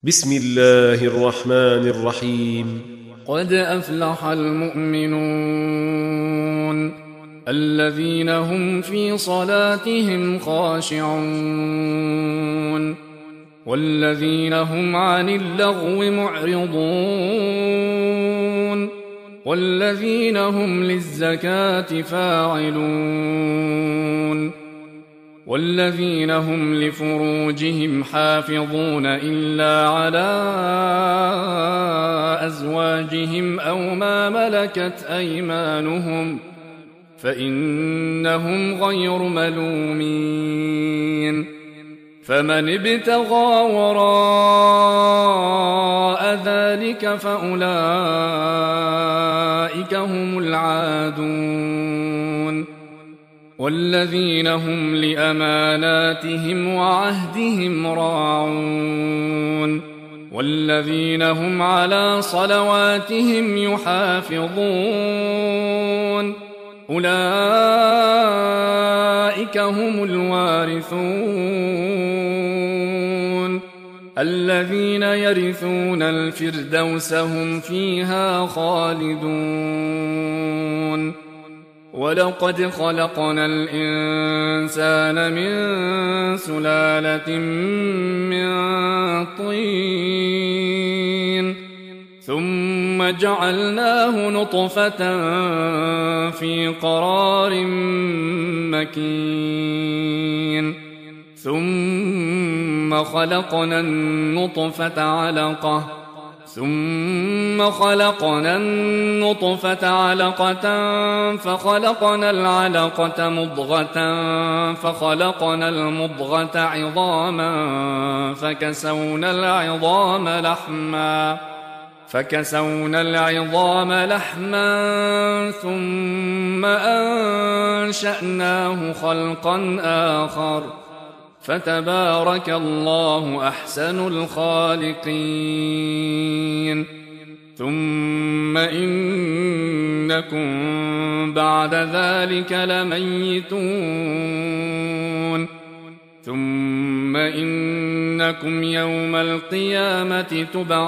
بسم الله الرحمن الرحيم. قد أفلح المؤمنون الذين هم في صلاتهم خاشعون والذين هم عن اللغو معرضون والذين هم للزكاة فاعلون والذين هم لفروجهم حافظون إلا على أزواجهم أو ما ملكت أيمانهم فإنهم غير ملومين. فمن ابتغى وراء ذلك فأولئك هم العادون والذين هم لأماناتهم وعهدهم راعون والذين هم على صلواتهم يحافظون أولئك هم الوارثون الذين يرثون الفردوس هم فيها خالدون. ولقد خلقنا الإنسان من سلالة من طين ثم جعلناه نطفة في قرار مكين ثم خلقنا النطفة علقة فخلقنا العلقة مضغة فخلقنا المضغة عظاما فكسونا العظام لحما ثم أنشأناه خلقا آخر فتبارك الله أحسن الخالقين. ثم إنكم بعد ذلك لميتون ثم إنكم يوم القيامة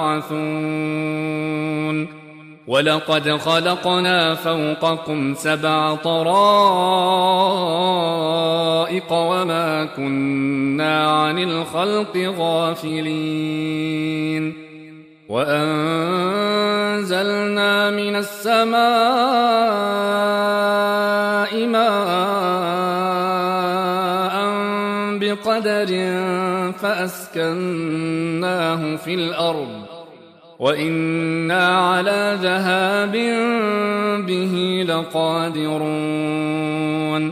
تبعثون. ولقد خلقنا فوقكم 7 طرائق وما كنا عن الخلق غافلين. وأنزلنا من السماء ماء بقدر فأسكناه في الأرض وإنا على ذهاب به لقادرون.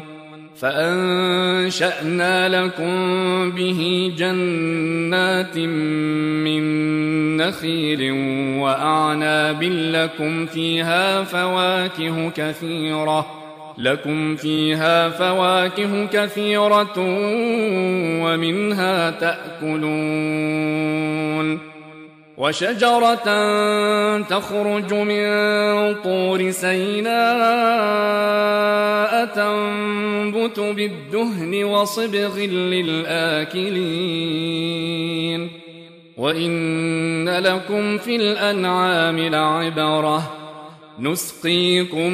فأنشأنا لكم به جنات من نخيل وأعناب لكم فيها فواكه كثيرة ومنها تأكلون. وشجرة تخرج من طور سيناء تنبت بالدهن وصبغ للآكلين. وإن لكم في الأنعام لعبرة نسقيكم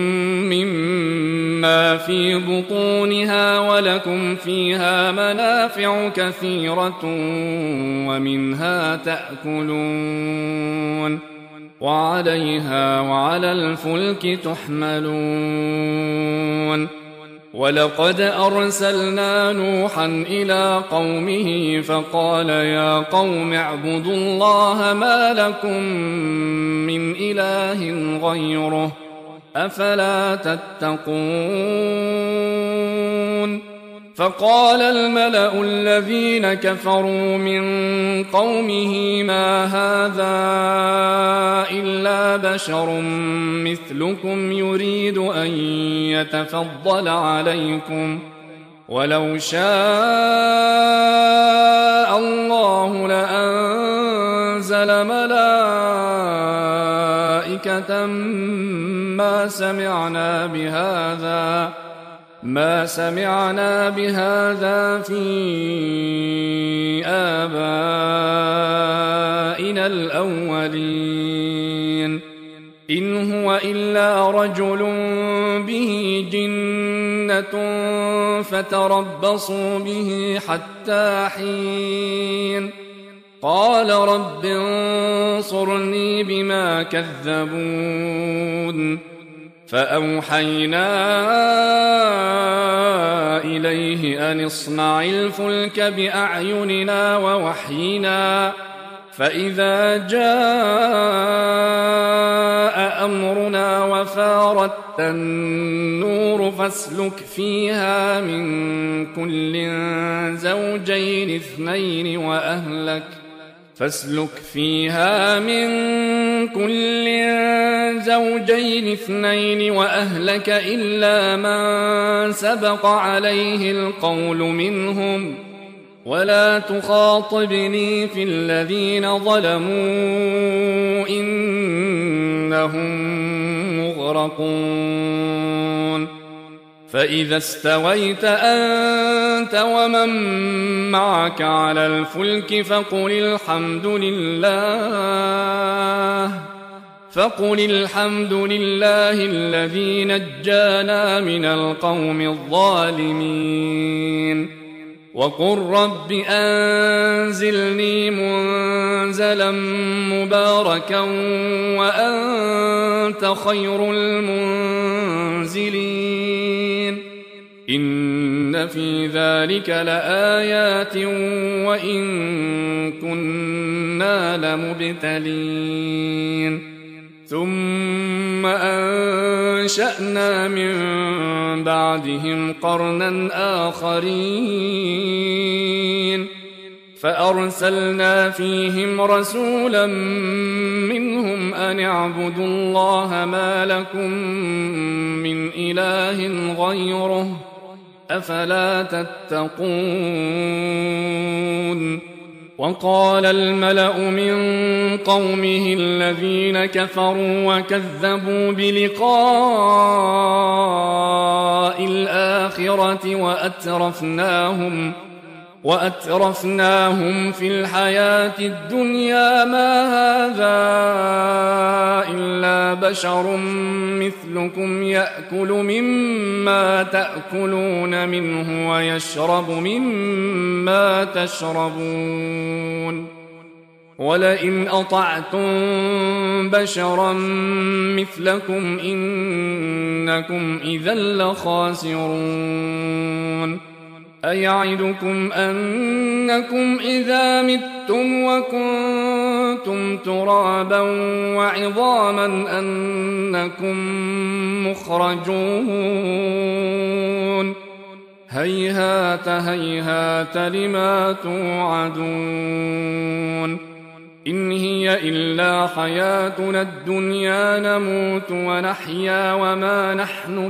مما في بطونها ولكم فيها منافع كثيرة ومنها تأكلون وعليها وعلى الفلك تحملون. ولقد أرسلنا نوحا إلى قومه فقال يا قوم اعبدوا الله ما لكم من إله غيره أفلا تتقون. فقال الملأ الذين كفروا من قومه ما هذا إلا بشر مثلكم يريد أن يتفضل عليكم ولو شاء الله لأنزل ملائكة ما سمعنا بهذا في آبائنا آبائنا الأولين إن هو إلا رجل به جنة فتربصوا به حتى حين قال رب انصرني بما كذبون فأوحينا إليه أن اصنع الفلك بأعيننا ووحينا فإذا جاء أمرنا وفارت النور فاسلك فيها من كل زوجين اثنين وأهلك إلا من سبق عليه القول منهم ولا تخاطبني في الذين ظلموا إنهم مغرقون فإذا استويت أنت ومن معك على الفلك فقل الحمد لله الذي نجانا من القوم الظالمين وقل رب أنزلني منزلا مباركا وأنت خير المنزلين إن في ذلك لآيات وإن كنا لمبتلين ثم أنشأنا من بعدهم قرنا آخرين فأرسلنا فيهم رسولا منهم أن اعبدوا الله ما لكم من إله غيره أفلا تتقون وقال الملأ من قومه الذين كفروا وكذبوا بلقاء الآخرة وأترفناهم في الحياة الدنيا ما هذا إلا بشر مثلكم يأكل مما تأكلون منه ويشرب مما تشربون ولئن أطعتم بشرا مثلكم إنكم إذا لخاسرون أيعدكم أنكم إذا متم وكنتم ترابا وعظاما أنكم مخرجون هيهات هيهات لما توعدون إن هي إلا حياتنا الدنيا نموت ونحيا وما نحن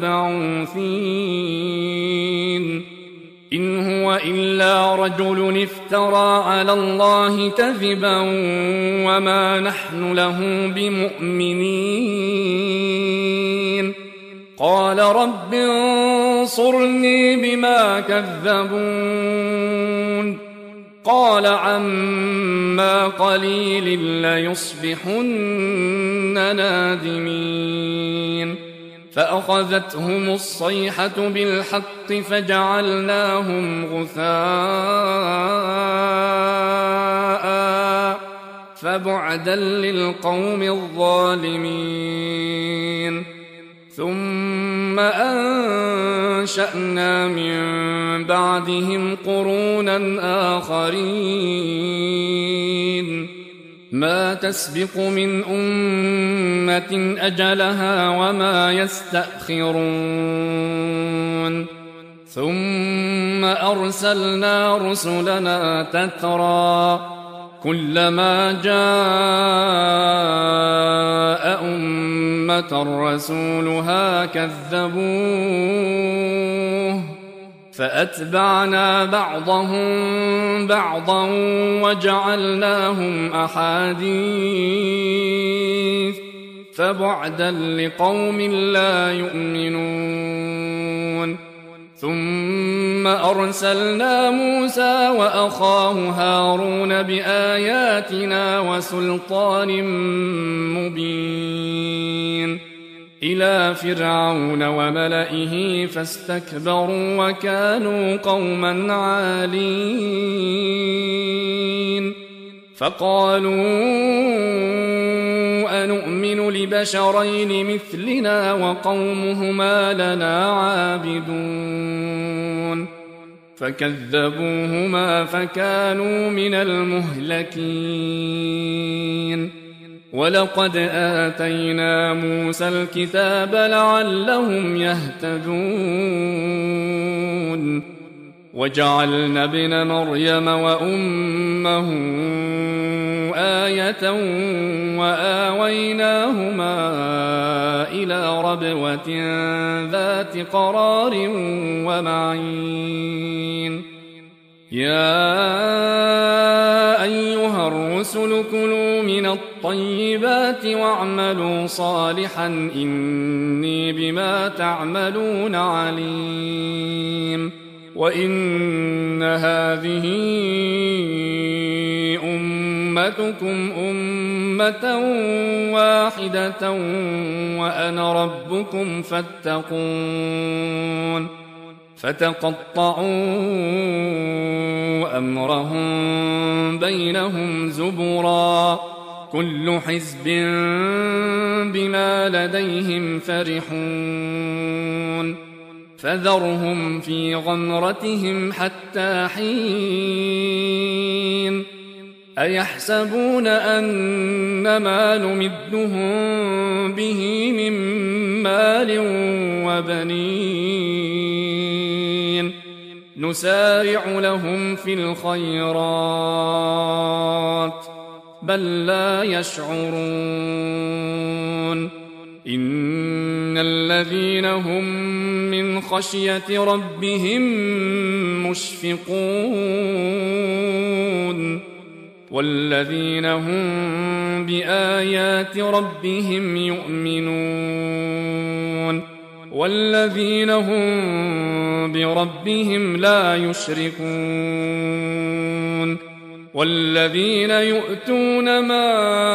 بمبعوثين إن هو إلا رجل افترى على الله كذبا وما نحن له بمؤمنين قال رب انصرني بما كذبون قال عما قليل ليصبحن نادمين فأخذتهم الصيحة بالحق فجعلناهم غثاء فبعدا للقوم الظالمين ثم أنشأنا من بعدهم قرونا آخرين ما تسبق من أمة أجلها وما يستأخرون ثم أرسلنا رسلنا تترى كلما جاء أمة رسولها كذبوه فأتبعنا بعضهم بعضا وجعلناهم أحاديث فبعدا لقوم لا يؤمنون ثم أرسلنا موسى وأخاه هارون بآياتنا وسلطان مبين إلى فرعون وملئه فاستكبروا وكانوا قوما عالين فقالوا أنؤمن لبشرين مثلنا وقومهما لنا عابدون فكذبوهما فكانوا من المهلكين ولقد آتينا موسى الكتاب لعلهم يهتدون وجعلنا ابن مريم وأمه آية وآويناهما إلى ربوة ذات قرار ومعين يا أيها الرسل كلوا من الطيبات واعملوا صالحا إني بما تعملون عليم وإن هذه أمتكم أمة واحدة وأنا ربكم فاتقون فتقطعوا أمرهم بينهم زبرا كل حزب بما لديهم فرحون فذرهم في غمرتهم حتى حين أيحسبون أن ما نمدهم به من مال وبنين نسارع لهم في الخيرات بل لا يشعرون إن الذين هم من خشية ربهم مشفقون والذين هم بآيات ربهم يؤمنون والذين هم بربهم لا يشركون والذين يؤتون ما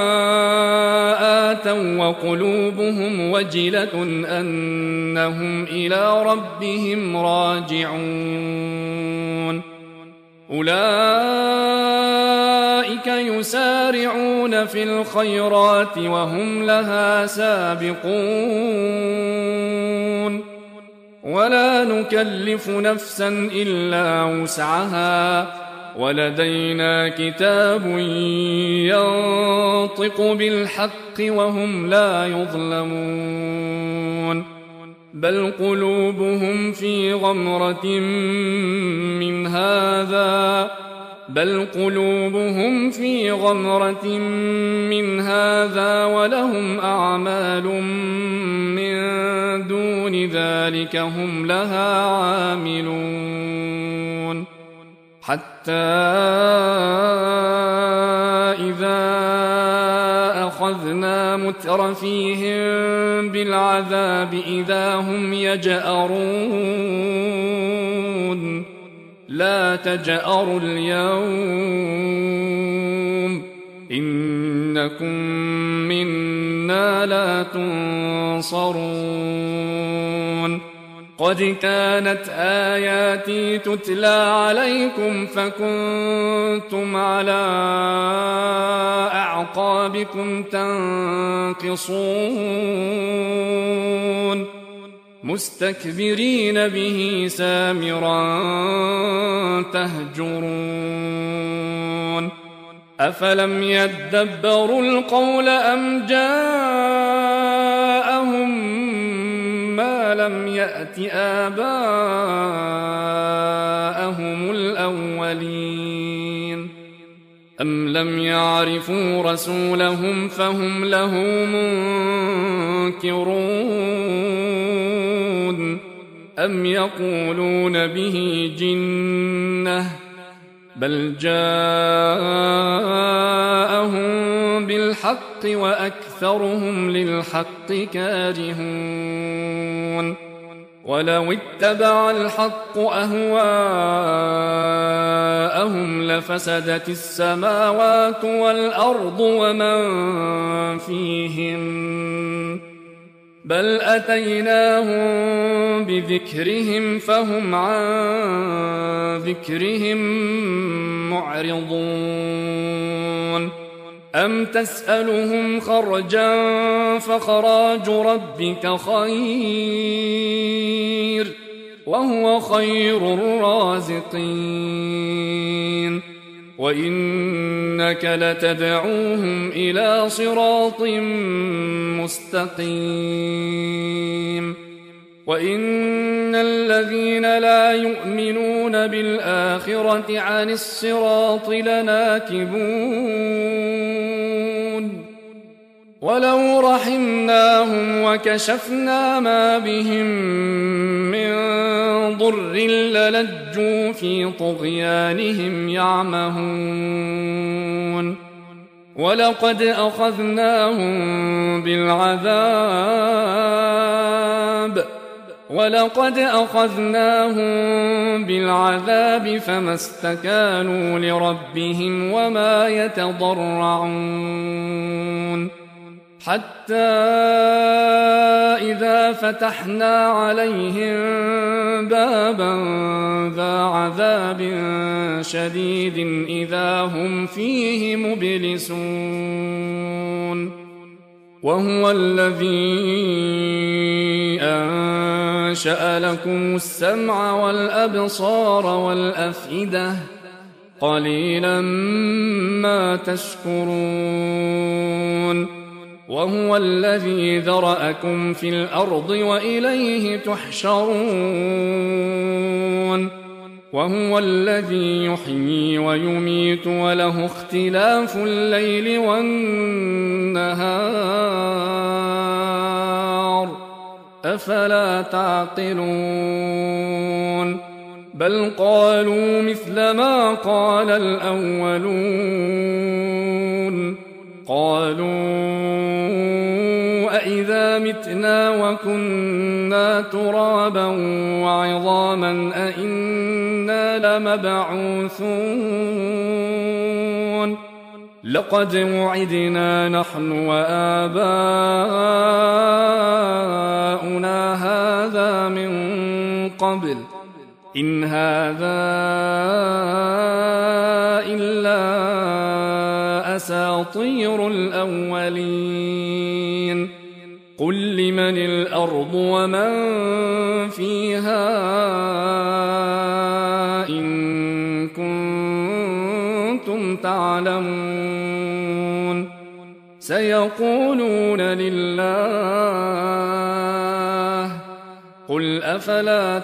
آتوا وقلوبهم وجلة أنهم إلى ربهم راجعون أولئك يسارعون في الخيرات وهم لها سابقون ولا نكلف نفسا إلا وسعها ولدينا كتاب ينطق بالحق وهم لا يظلمون بل قلوبهم في غمرة من هذا ولهم أعمال من دون ذلك هم لها عاملون حتى إذا أخذنا مترفيهم بالعذاب إذا هم يجأرون لا تجأروا اليوم إنكم منا لا تنصرون قد كانت آياتي تتلى عليكم فكنتم على أعقابكم تنكصون مستكبرين به سامرا تهجرون أفلم يدبروا القول أم جاءهم ما لم يأت آباءهم الأولين أم لم يعرفوا رسولهم فهم له منكرون أم يقولون به جنة بل جاءهم بالحق وأكثرهم للحق كارهون ولو اتبع الحق أهواءهم لفسدت السماوات والأرض ومن فيهن بل أتيناهم بذكرهم فهم عن ذكرهم معرضون أم تسألهم خرجا فخراج ربك خير وهو خير الرازقين وإنك لتدعوهم إلى صراط مستقيم وإن الذين لا يؤمنون بالآخرة عن الصراط لناكبون ولو رحمناهم وكشفنا ما بهم من ضر للجوا في طغيانهم يعمهون ولقد أخذناهم بالعذاب فما استكانوا لربهم وما يتضرعون حتى إذا فتحنا عليهم بابا ذا عذاب شديد إذا هم فيه مبلسون وهو الذي أنشأ لكم السمع والأبصار والأفئدة قليلا ما تشكرون وهو الذي ذرأكم في الأرض وإليه تحشرون وهو الذي يحيي ويميت وله اختلاف الليل والنهار أفلا تعقلون بل قالوا مثل ما قال الأولون قالوا أإذا متنا وكنا ترابا وعظاما أإنا لمبعوثون لقد وعدنا نحن وآباؤنا هذا من قبل إن هذا إلا أساطير الأولين قل لمن الأرض ومن فيها إن كنتم تعلمون سيقولون لله قل أفلا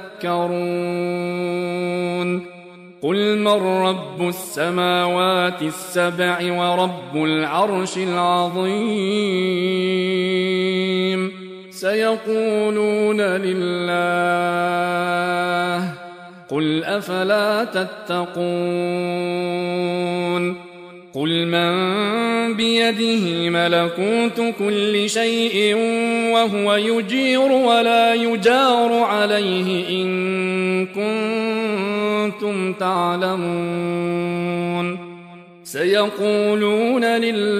تذكرون قل من رب السماوات السبع ورب العرش العظيم سيقولون لله قل أفلا تتقون قل من بيده ملكوت كل شيء وهو يجير ولا يجار عليه إن كنتم تعلمون سيقولون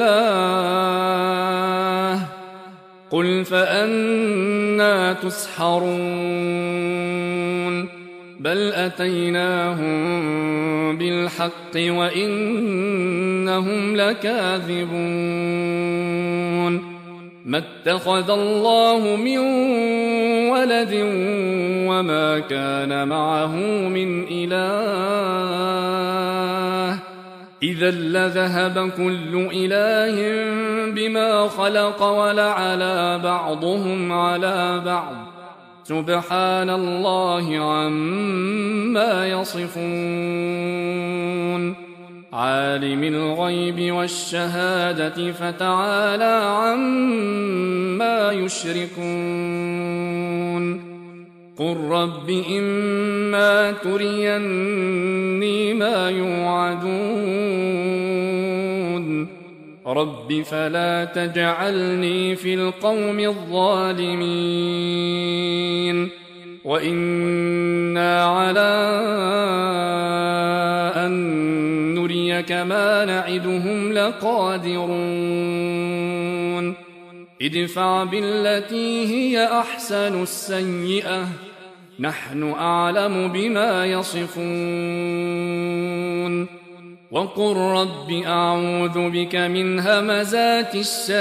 لله قل فأنى تسحرون بل أتيناهم بالحق وإنهم لكاذبون ما اتخذ الله من ولد وما كان معه من إله إذا لذهب كل إله بما خلق ولعلى بعضهم على بعض سبحان الله عما يصفون عالم الغيب والشهادة فتعالى عما يشركون قل رب إما تريني ما يوعدون رب فلا تجعلني في القوم الظالمين وإنا على أن نريك ما نعدهم لقادرون ادفع بالتي هي أحسن السيئة نحن أعلم بما يصفون وقل رب أعوذ بك من همزات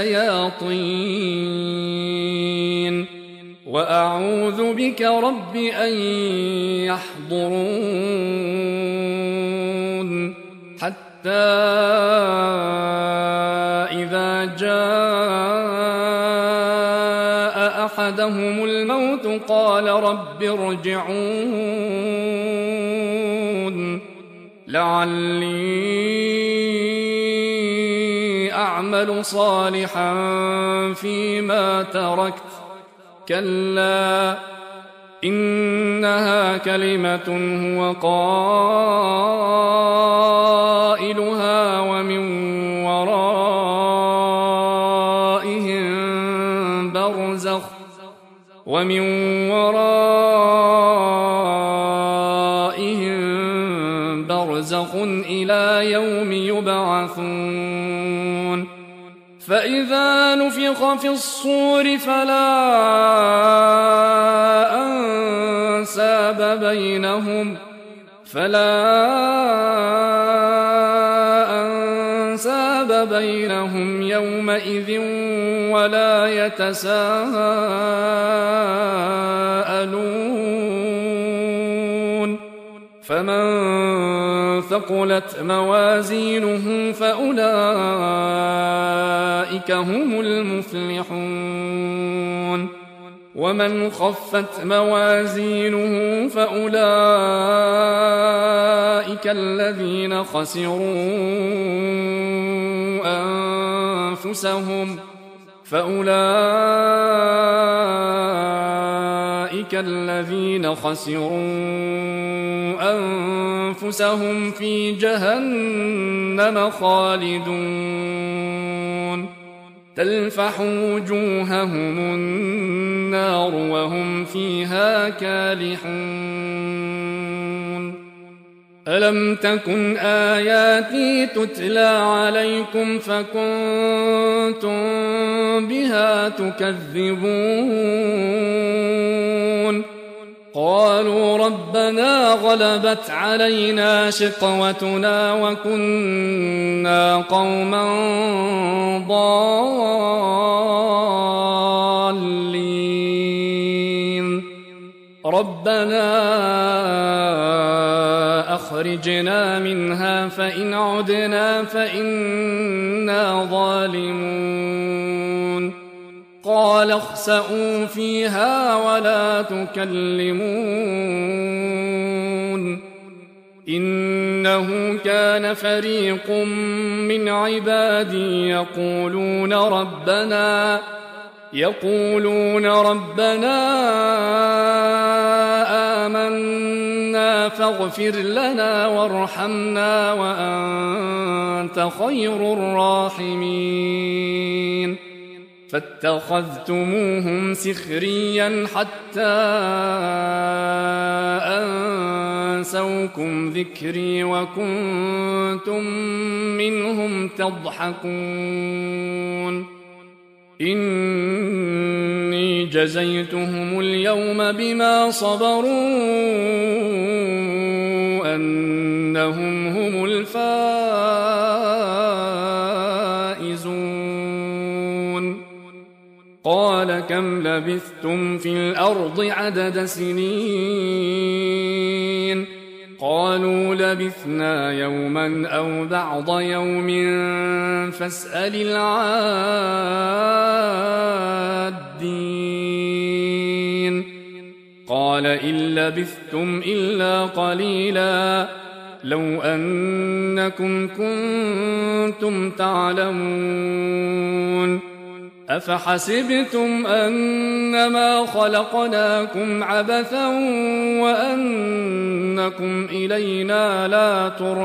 الشياطين وأعوذ بك رب أن يحضرون حتى إذا جاء أحدهم الموت قال رب ارجعون لعلي أعمل صالحا فيما تركت كلا إنها كلمة هو قائلها ومن ورائهم برزخ إلى يوم يبعثون فإذا نفخ في الصور فلا أنساب بينهم يومئذ ولا يتساءلون فمن ثقلت موازينه فأولئك هم المفلحون ومن خفت موازينه فأولئك الذين خسروا أنفسهم في جهنم خالدون تلفح وجوههم النار وهم فيها كالحون ألم تكن آياتي تتلى عليكم فكنتم بها تكذبون قالوا ربنا غلبت علينا شقوتنا وكنا قوما ضالين ربنا أخرجنا منها فإن عدنا فإنا ظالمون قال اخسئوا فيها ولا تكلمون إنه كان فريق من عبادي يقولون ربنا آمنا فاغفر لنا وارحمنا وأنت خير الراحمين فاتخذتموهم سخريا حتى أنسوكم ذكري وكنتم منهم تضحكون إني جزيتهم اليوم بما صبروا أنهم هم الفائزون قال كم لبثتم في الأرض عدد سنين قالوا لبثنا يوما أو بعض يوم فاسأل العادين قال إن لبثتم إلا قليلا لو أنكم كنتم تعلمون أفحسبتم أنما خلقناكم عبثا وأنكم إلينا لا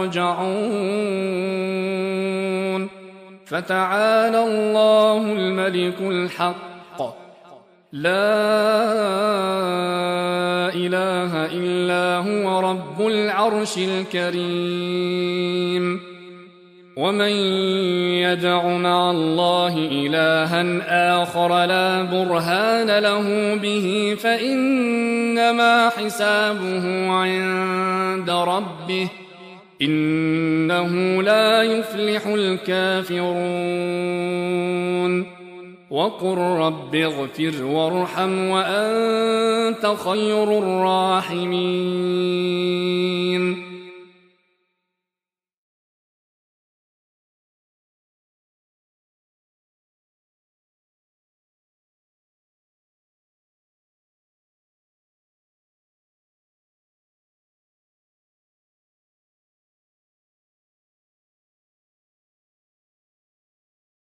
ترجعون فتعالى الله الملك الحق لا إله إلا هو رب العرش الكريم. ومن يدع مع الله إلها آخر لا برهان له به فإنما حسابه عند ربه إنه لا يفلح الكافرون. وقل رب اغفر وارحم وأنت خير الراحمين.